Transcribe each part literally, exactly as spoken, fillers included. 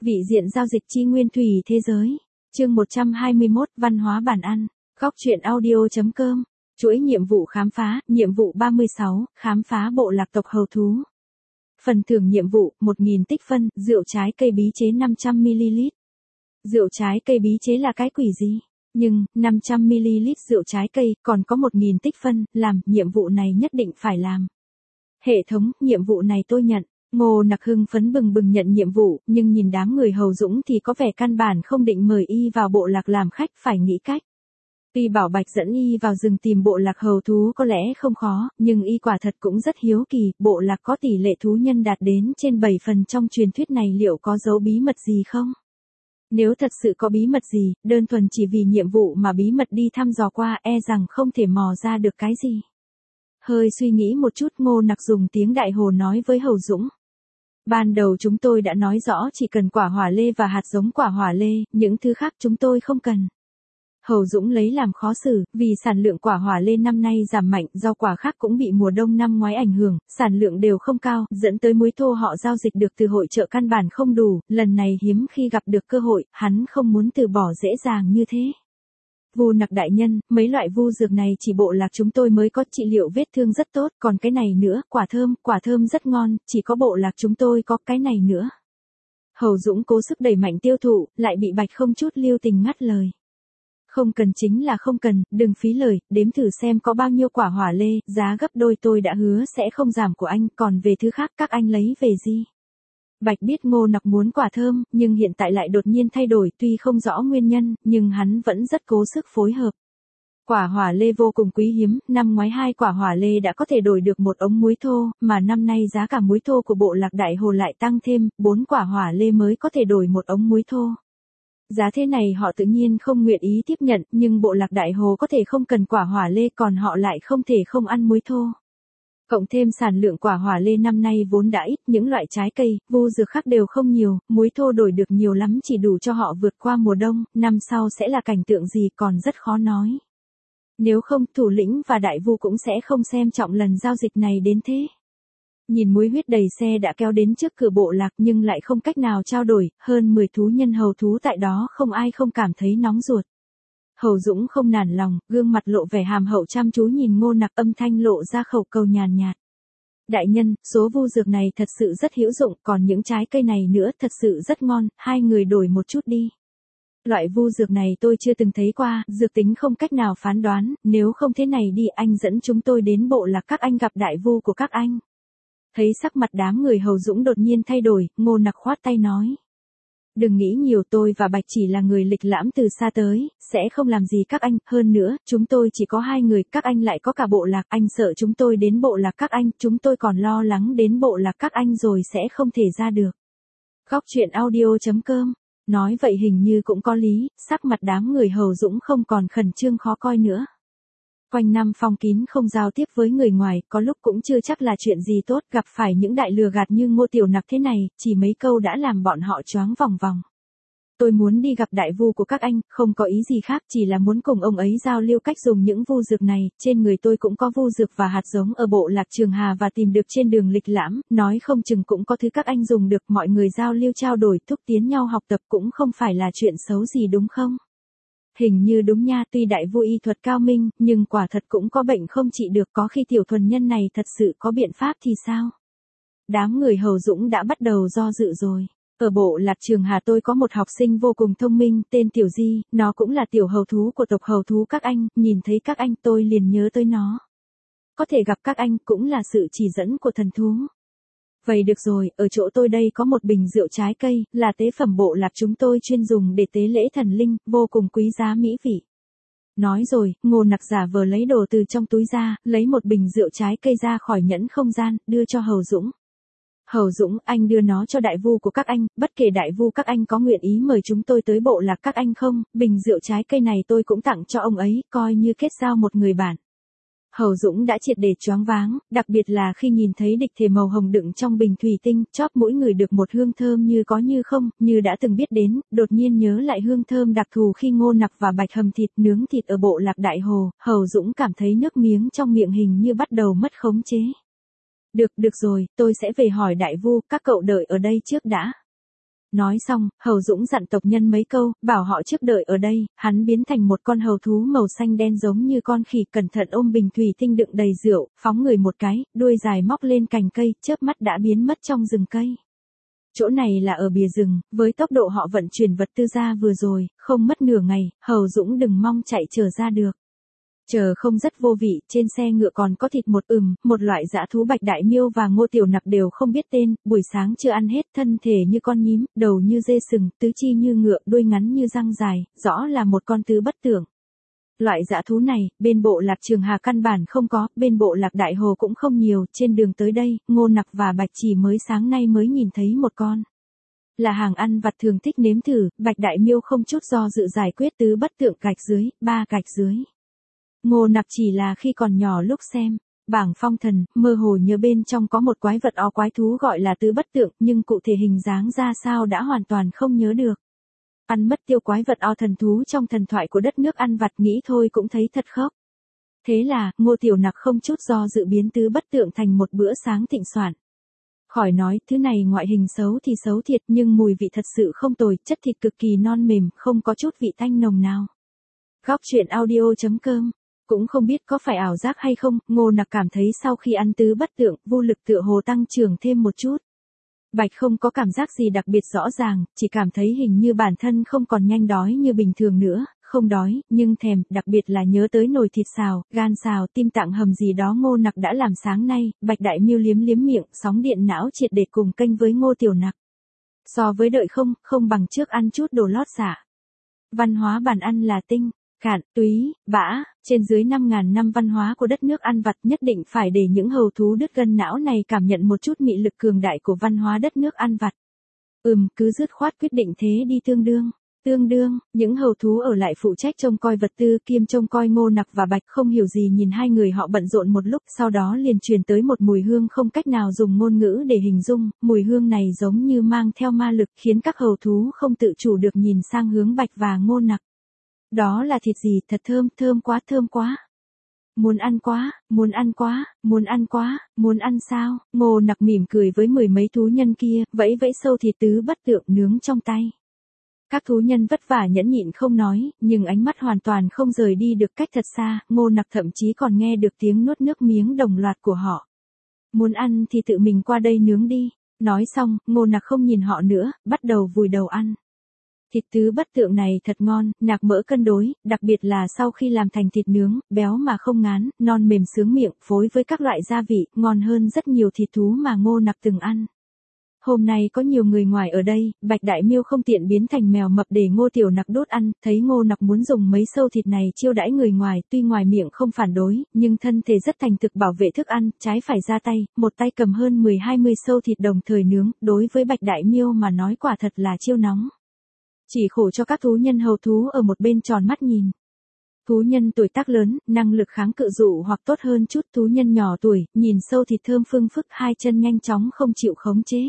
Vị diện giao dịch chi nguyên thủy thế giới. Chương một trăm hai mươi mốt, văn hóa bàn ăn. Góc truyện audio.com. Chuỗi nhiệm vụ khám phá, nhiệm vụ ba mươi sáu, khám phá bộ lạc tộc hầu thú. Phần thưởng nhiệm vụ, một nghìn tích phân, rượu trái cây bí chế năm trăm mi li lít. Rượu trái cây bí chế là cái quỷ gì? Nhưng, năm trăm mi li lít rượu trái cây, còn có một nghìn tích phân, làm, nhiệm vụ này nhất định phải làm. Hệ thống, nhiệm vụ này tôi nhận. Ngô Nặc hưng phấn bừng bừng nhận nhiệm vụ, nhưng nhìn đám người hầu dũng thì có vẻ căn bản không định mời y vào bộ lạc làm khách, phải nghĩ cách. Y bảo Bạch dẫn y vào rừng tìm bộ lạc hầu thú có lẽ không khó, nhưng y quả thật cũng rất hiếu kỳ, bộ lạc có tỷ lệ thú nhân đạt đến trên bảy phần trong truyền thuyết này liệu có giấu bí mật gì không? Nếu thật sự có bí mật gì, đơn thuần chỉ vì nhiệm vụ mà bí mật đi thăm dò qua e rằng không thể mò ra được cái gì. Hơi suy nghĩ một chút, Ngô Nặc dùng tiếng Đại Hồ nói với hầu dũng. Ban đầu chúng tôi đã nói rõ chỉ cần quả hỏa lê và hạt giống quả hỏa lê, những thứ khác chúng tôi không cần. Hầu Dũng lấy làm khó xử, vì sản lượng quả hỏa lê năm nay giảm mạnh, rau quả khác cũng bị mùa đông năm ngoái ảnh hưởng, sản lượng đều không cao, dẫn tới muối thô họ giao dịch được từ hội chợ căn bản không đủ, lần này hiếm khi gặp được cơ hội, hắn không muốn từ bỏ dễ dàng như thế. Vu Nặc đại nhân, mấy loại vu dược này chỉ bộ lạc chúng tôi mới có, trị liệu vết thương rất tốt, còn cái này nữa, quả thơm, quả thơm rất ngon, chỉ có bộ lạc chúng tôi có cái này nữa. Hầu Dũng cố sức đẩy mạnh tiêu thụ, lại bị Bạch không chút lưu tình ngắt lời. Không cần chính là không cần, đừng phí lời, đếm thử xem có bao nhiêu quả hỏa lê, giá gấp đôi tôi đã hứa sẽ không giảm của anh, còn về thứ khác các anh lấy về gì. Bạch biết Ngô Nặc muốn quả thơm, nhưng hiện tại lại đột nhiên thay đổi, tuy không rõ nguyên nhân, nhưng hắn vẫn rất cố sức phối hợp. Quả hỏa lê vô cùng quý hiếm, năm ngoái hai quả hỏa lê đã có thể đổi được một ống muối thô, mà năm nay giá cả muối thô của bộ lạc Đại Hồ lại tăng thêm, bốn quả hỏa lê mới có thể đổi một ống muối thô. Giá thế này họ tự nhiên không nguyện ý tiếp nhận, nhưng bộ lạc Đại Hồ có thể không cần quả hỏa lê, còn họ lại không thể không ăn muối thô. Cộng thêm sản lượng quả hỏa lê năm nay vốn đã ít, những loại trái cây, vu dược khác đều không nhiều, muối thô đổi được nhiều lắm chỉ đủ cho họ vượt qua mùa đông, năm sau sẽ là cảnh tượng gì còn rất khó nói. Nếu không, thủ lĩnh và đại vu cũng sẽ không xem trọng lần giao dịch này đến thế. Nhìn muối huyết đầy xe đã kéo đến trước cửa bộ lạc nhưng lại không cách nào trao đổi, hơn mười thú nhân hầu thú tại đó không ai không cảm thấy nóng ruột. Hầu Dũng không nản lòng, gương mặt lộ vẻ hàm hậu chăm chú nhìn Ngô Nặc, âm thanh lộ ra khẩu cầu nhàn nhạt. Đại nhân, số vu dược này thật sự rất hữu dụng, còn những trái cây này nữa thật sự rất ngon, hai người đổi một chút đi. Loại vu dược này tôi chưa từng thấy qua, dược tính không cách nào phán đoán, nếu không thế này đi, anh dẫn chúng tôi đến bộ lạc các anh gặp đại vu của các anh. Thấy sắc mặt đám người hầu Dũng đột nhiên thay đổi, Ngô Nặc khoát tay nói. Đừng nghĩ nhiều, tôi và Bạch chỉ là người lịch lãm từ xa tới, sẽ không làm gì các anh, hơn nữa, chúng tôi chỉ có hai người, các anh lại có cả bộ lạc, anh sợ chúng tôi đến bộ lạc các anh, chúng tôi còn lo lắng đến bộ lạc các anh rồi sẽ không thể ra được. Góc truyện audio.com. Nói vậy hình như cũng có lý, sắc mặt đám người hầu Dũng không còn khẩn trương khó coi nữa. Quanh năm phong kín không giao tiếp với người ngoài, có lúc cũng chưa chắc là chuyện gì tốt, gặp phải những đại lừa gạt như Ngô Tiểu Nặc thế này, chỉ mấy câu đã làm bọn họ choáng vòng vòng. Tôi muốn đi gặp đại vu của các anh, không có ý gì khác, chỉ là muốn cùng ông ấy giao lưu cách dùng những vu dược này, trên người tôi cũng có vu dược và hạt giống ở bộ lạc Trường Hà và tìm được trên đường lịch lãm, nói không chừng cũng có thứ các anh dùng được, mọi người giao lưu trao đổi, thúc tiến nhau học tập cũng không phải là chuyện xấu gì đúng không? Hình như đúng nha, tuy đại vu y thuật cao minh, nhưng quả thật cũng có bệnh không trị được, có khi tiểu thuần nhân này thật sự có biện pháp thì sao? Đám người hầu Dũng đã bắt đầu do dự rồi. Ở bộ lạc Trường Hà tôi có một học sinh vô cùng thông minh, tên Tiểu Di, nó cũng là tiểu hầu thú của tộc hầu thú các anh, nhìn thấy các anh tôi liền nhớ tới nó. Có thể gặp các anh cũng là sự chỉ dẫn của thần thú. Vậy được rồi, ở chỗ tôi đây có một bình rượu trái cây, là tế phẩm bộ lạc chúng tôi chuyên dùng để tế lễ thần linh, vô cùng quý giá mỹ vị. Nói rồi, Ngô Nặc giả vờ lấy đồ từ trong túi ra, lấy một bình rượu trái cây ra khỏi nhẫn không gian, đưa cho Hầu Dũng. Hầu Dũng, anh đưa nó cho đại vu của các anh, bất kể đại vu các anh có nguyện ý mời chúng tôi tới bộ lạc các anh không, bình rượu trái cây này tôi cũng tặng cho ông ấy, coi như kết giao một người bạn. Hầu Dũng đã triệt để choáng váng, đặc biệt là khi nhìn thấy địch thể màu hồng đựng trong bình thủy tinh, chóp mũi người được một hương thơm như có như không, như đã từng biết đến, đột nhiên nhớ lại hương thơm đặc thù khi Ngô Nặc và Bạch hầm thịt nướng thịt ở bộ lạc Đại Hồ, Hầu Dũng cảm thấy nước miếng trong miệng hình như bắt đầu mất khống chế. Được, được rồi, tôi sẽ về hỏi đại vu, các cậu đợi ở đây trước đã. Nói xong, Hầu Dũng dặn tộc nhân mấy câu, bảo họ trước đợi ở đây, hắn biến thành một con hầu thú màu xanh đen giống như con khỉ, cẩn thận ôm bình thủy tinh đựng đầy rượu, phóng người một cái, đuôi dài móc lên cành cây, chớp mắt đã biến mất trong rừng cây. Chỗ này là ở bìa rừng, với tốc độ họ vận chuyển vật tư ra vừa rồi, không mất nửa ngày, Hầu Dũng đừng mong chạy trở ra được. Chờ không rất vô vị, trên xe ngựa còn có thịt một ừm, một loại dã thú Bạch Đại Miêu và Ngô Tiểu Nặc đều không biết tên, buổi sáng chưa ăn hết, thân thể như con nhím, đầu như dê sừng, tứ chi như ngựa, đuôi ngắn như răng dài, rõ là một con tứ bất tưởng. Loại dã thú này, bên bộ lạc Trường Hà căn bản không có, bên bộ lạc Đại Hồ cũng không nhiều, trên đường tới đây, Ngô Nặc và Bạch Chỉ mới sáng nay mới nhìn thấy một con. Là hàng ăn vặt thường thích nếm thử, Bạch Đại Miêu không chút do dự giải quyết tứ bất tượng gạch dưới, ba gạch dưới. Ngô Nặc chỉ là khi còn nhỏ lúc xem bảng phong thần, mơ hồ nhớ bên trong có một quái vật o quái thú gọi là tứ bất tượng, nhưng cụ thể hình dáng ra sao đã hoàn toàn không nhớ được. Ăn mất tiêu quái vật o thần thú trong thần thoại của đất nước ăn vặt, nghĩ thôi cũng thấy thật khóc. Thế là, Ngô Tiểu Nặc không chút do dự biến tứ bất tượng thành một bữa sáng thịnh soạn. Khỏi nói, thứ này ngoại hình xấu thì xấu thiệt, nhưng mùi vị thật sự không tồi, chất thịt cực kỳ non mềm, không có chút vị tanh nồng nào. Góc truyện audio chấm com. Cũng không biết có phải ảo giác hay không, Ngô Nặc cảm thấy sau khi ăn tứ bất tượng, vô lực tựa hồ tăng trưởng thêm một chút. Bạch không có cảm giác gì đặc biệt rõ ràng, chỉ cảm thấy hình như bản thân không còn nhanh đói như bình thường nữa, không đói, nhưng thèm, đặc biệt là nhớ tới nồi thịt xào, gan xào, tim tạng hầm gì đó Ngô Nặc đã làm sáng nay. Bạch Đại Miêu liếm liếm miệng, sóng điện não triệt để cùng kênh với Ngô Tiểu Nặc. So với đợi không, không bằng trước ăn chút đồ lót dạ. Văn hóa bàn ăn là tinh, cạn, túy, bã, trên dưới năm ngàn năm văn hóa của đất nước ăn vặt, nhất định phải để những hầu thú đứt gân não này cảm nhận một chút mị lực cường đại của văn hóa đất nước ăn vặt. Ừm, cứ dứt khoát quyết định thế đi tương đương. Tương đương, những hầu thú ở lại phụ trách trông coi vật tư kiêm trông coi Ngô Nặc và Bạch, không hiểu gì nhìn hai người họ bận rộn một lúc, sau đó liền truyền tới một mùi hương không cách nào dùng ngôn ngữ để hình dung, mùi hương này giống như mang theo ma lực, khiến các hầu thú không tự chủ được nhìn sang hướng Bạch và Ngô Nặc. Đó là thịt gì, thật thơm, thơm quá, thơm quá. Muốn ăn quá, muốn ăn quá, muốn ăn quá, muốn ăn sao? Ngô Nặc mỉm cười với mười mấy thú nhân kia, vẫy vẫy sâu thịt tứ bất tượng nướng trong tay. Các thú nhân vất vả nhẫn nhịn không nói, nhưng ánh mắt hoàn toàn không rời đi được cách thật xa, Ngô Nặc thậm chí còn nghe được tiếng nuốt nước miếng đồng loạt của họ. Muốn ăn thì tự mình qua đây nướng đi. Nói xong, Ngô Nặc không nhìn họ nữa, bắt đầu vùi đầu ăn. Thịt tứ bất tượng này thật ngon, nạc mỡ cân đối, đặc biệt là sau khi làm thành thịt nướng, béo mà không ngán, non mềm sướng miệng, phối với các loại gia vị, ngon hơn rất nhiều thịt thú mà Ngô Nặc từng ăn. Hôm nay có nhiều người ngoài ở đây, Bạch Đại Miêu không tiện biến thành mèo mập để Ngô Tiểu Nặc đốt ăn, thấy Ngô Nặc muốn dùng mấy sâu thịt này chiêu đãi người ngoài, tuy ngoài miệng không phản đối, nhưng thân thể rất thành thực bảo vệ thức ăn, trái phải ra tay, một tay cầm hơn mười hai mươi sâu thịt đồng thời nướng, đối với Bạch Đại Miêu mà nói quả thật là chiêu nóng. Chỉ khổ cho các thú nhân hầu thú ở một bên tròn mắt nhìn. Thú nhân tuổi tác lớn, năng lực kháng cự dụ hoặc tốt hơn chút, thú nhân nhỏ tuổi, nhìn sâu thịt thơm phương phức, hai chân nhanh chóng không chịu khống chế.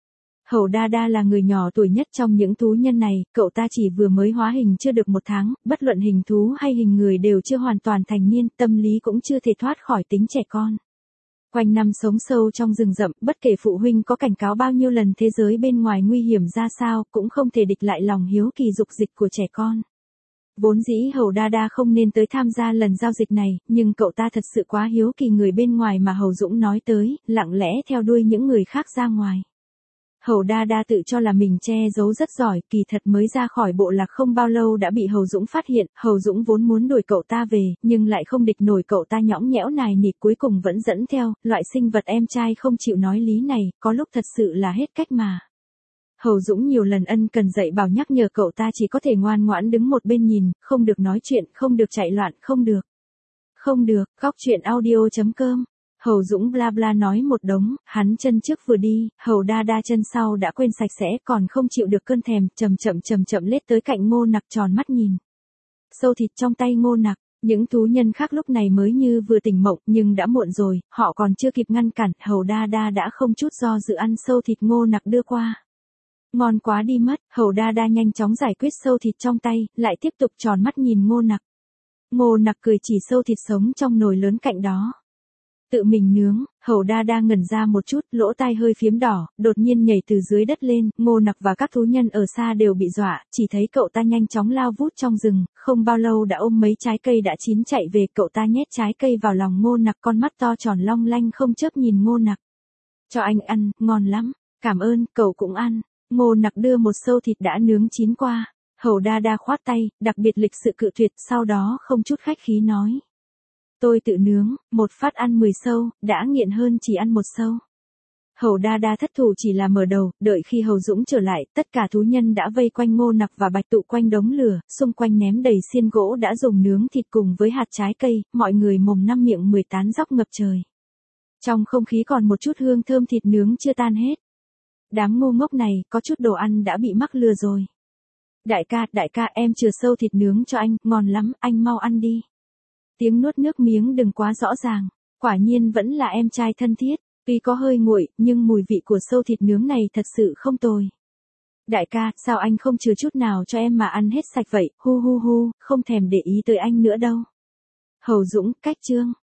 Hầu Đa Đa là người nhỏ tuổi nhất trong những thú nhân này, cậu ta chỉ vừa mới hóa hình chưa được một tháng, bất luận hình thú hay hình người đều chưa hoàn toàn thành niên, tâm lý cũng chưa thể thoát khỏi tính trẻ con. Quanh năm sống sâu trong rừng rậm, bất kể phụ huynh có cảnh cáo bao nhiêu lần thế giới bên ngoài nguy hiểm ra sao, cũng không thể địch lại lòng hiếu kỳ dục dịch của trẻ con. Vốn dĩ Hầu Đa Đa không nên tới tham gia lần giao dịch này, nhưng cậu ta thật sự quá hiếu kỳ người bên ngoài mà Hầu Dũng nói tới, lặng lẽ theo đuôi những người khác ra ngoài. Hầu Đa Đa tự cho là mình che giấu rất giỏi, kỳ thật mới ra khỏi bộ lạc không bao lâu đã bị Hầu Dũng phát hiện, Hầu Dũng vốn muốn đuổi cậu ta về, nhưng lại không địch nổi cậu ta nhõng nhẽo nài nịt cuối cùng vẫn dẫn theo, loại sinh vật em trai không chịu nói lý này, có lúc thật sự là hết cách mà. Hầu Dũng nhiều lần ân cần dạy bảo nhắc nhở cậu ta chỉ có thể ngoan ngoãn đứng một bên nhìn, không được nói chuyện, không được chạy loạn, không được. Không được, góc truyện audio chấm com. Hầu Dũng bla bla nói một đống, hắn chân trước vừa đi, Hầu Đa Đa chân sau đã quên sạch sẽ, còn không chịu được cơn thèm, chậm chậm chậm chậm lết tới cạnh Ngô Nặc tròn mắt nhìn. Sâu thịt trong tay Ngô Nặc, những thú nhân khác lúc này mới như vừa tỉnh mộng, nhưng đã muộn rồi, họ còn chưa kịp ngăn cản, Hầu Đa Đa đã không chút do dự ăn sâu thịt Ngô Nặc đưa qua. Ngon quá đi mất, Hầu Đa Đa nhanh chóng giải quyết sâu thịt trong tay, lại tiếp tục tròn mắt nhìn Ngô Nặc. Ngô Nặc cười chỉ sâu thịt sống trong nồi lớn cạnh đó. Tự mình nướng, Hầu Đa Đa ngẩn ra một chút, lỗ tai hơi phiếm đỏ, đột nhiên nhảy từ dưới đất lên, Ngô Nặc và các thú nhân ở xa đều bị dọa, chỉ thấy cậu ta nhanh chóng lao vút trong rừng, không bao lâu đã ôm mấy trái cây đã chín chạy về, cậu ta nhét trái cây vào lòng Ngô Nặc, con mắt to tròn long lanh không chớp nhìn Ngô Nặc. Cho anh ăn, ngon lắm, cảm ơn, cậu cũng ăn. Ngô Nặc đưa một sâu thịt đã nướng chín qua, Hầu Đa Đa khoát tay, đặc biệt lịch sự cự tuyệt, sau đó không chút khách khí nói. Tôi tự nướng, một phát ăn mười sâu, đã nghiện hơn chỉ ăn một sâu. Hầu Đa Đa thất thủ chỉ là mở đầu, đợi khi Hầu Dũng trở lại, tất cả thú nhân đã vây quanh Ngô Nặc và Bạch Tụ quanh đống lửa, xung quanh ném đầy xiên gỗ đã dùng nướng thịt cùng với hạt trái cây, mọi người mồm năm miệng mười tán dóc ngập trời. Trong không khí còn một chút hương thơm thịt nướng chưa tan hết. Đám ngu ngốc này, có chút đồ ăn đã bị mắc lừa rồi. Đại ca, đại ca, em chừa sâu thịt nướng cho anh, ngon lắm, anh mau ăn đi. Tiếng nuốt nước miếng đừng quá rõ ràng, quả nhiên vẫn là em trai thân thiết, tuy có hơi nguội, nhưng mùi vị của sâu thịt nướng này thật sự không tồi. Đại ca, sao anh không chừa chút nào cho em mà ăn hết sạch vậy, hu hu hu, không thèm để ý tới anh nữa đâu. Hầu Dũng, cách chương.